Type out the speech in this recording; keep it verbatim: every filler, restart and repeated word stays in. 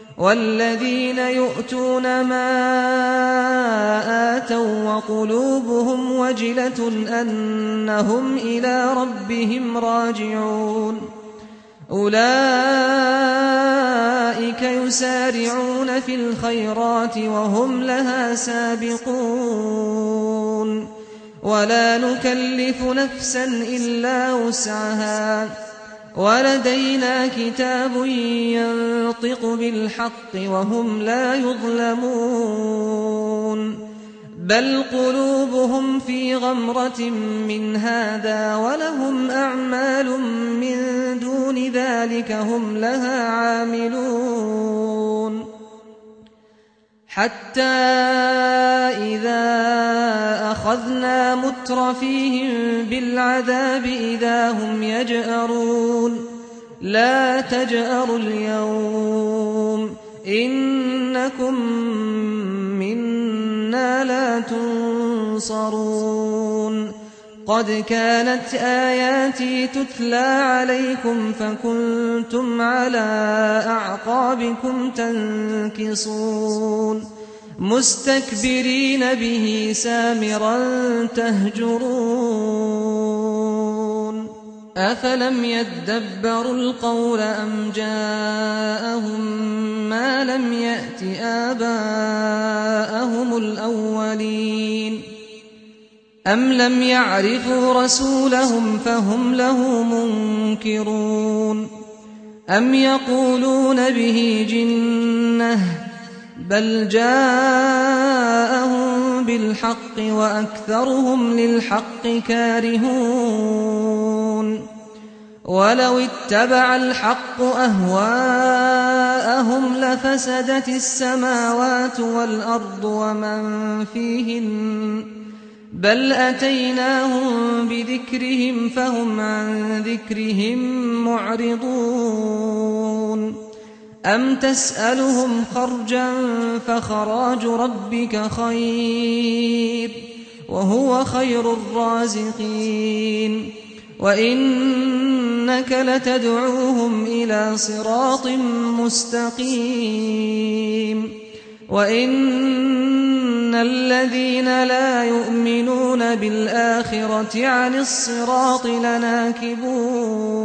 والذين يؤتون ما آتوا وقلوبهم وجلة أنهم إلى ربهم راجعون أولئك يسارعون في الخيرات وهم لها سابقون ولا نكلف نفسا إلا وسعها ولدينا كتاب ينطق بالحق وهم لا يظلمون بل قلوبهم في غمرة من هذا ولهم أعمال من دون ذلك هم لها عاملون حتى إذا أخذنا مترفيهم بالعذاب إذا هم يجأرون لا تجأروا اليوم إنكم منا لا تنصرون قد كانت آياتي تتلى عليكم فكنتم على أعقابكم تنكصون مستكبرين به سامرا تهجرون أفلم يدبروا القول أم جاءهم ما لم يأت آباءهم الأولين أم لم يعرفوا رسولهم فهم له منكرون أم يقولون به جنة بل جاءهم بالحق وأكثرهم للحق كارهون ولو اتبع الحق أهواءهم لفسدت السماوات والأرض ومن فيهن بل أتيناهم بذكرهم فهم عن ذكرهم معرضون أم تسألهم خرجا فخراج ربك خير وهو خير الرازقين وإنك لتدعوهم إلى صراط مستقيم وإن الذين لا يؤمنون بالآخرة عن الصراط لناكبون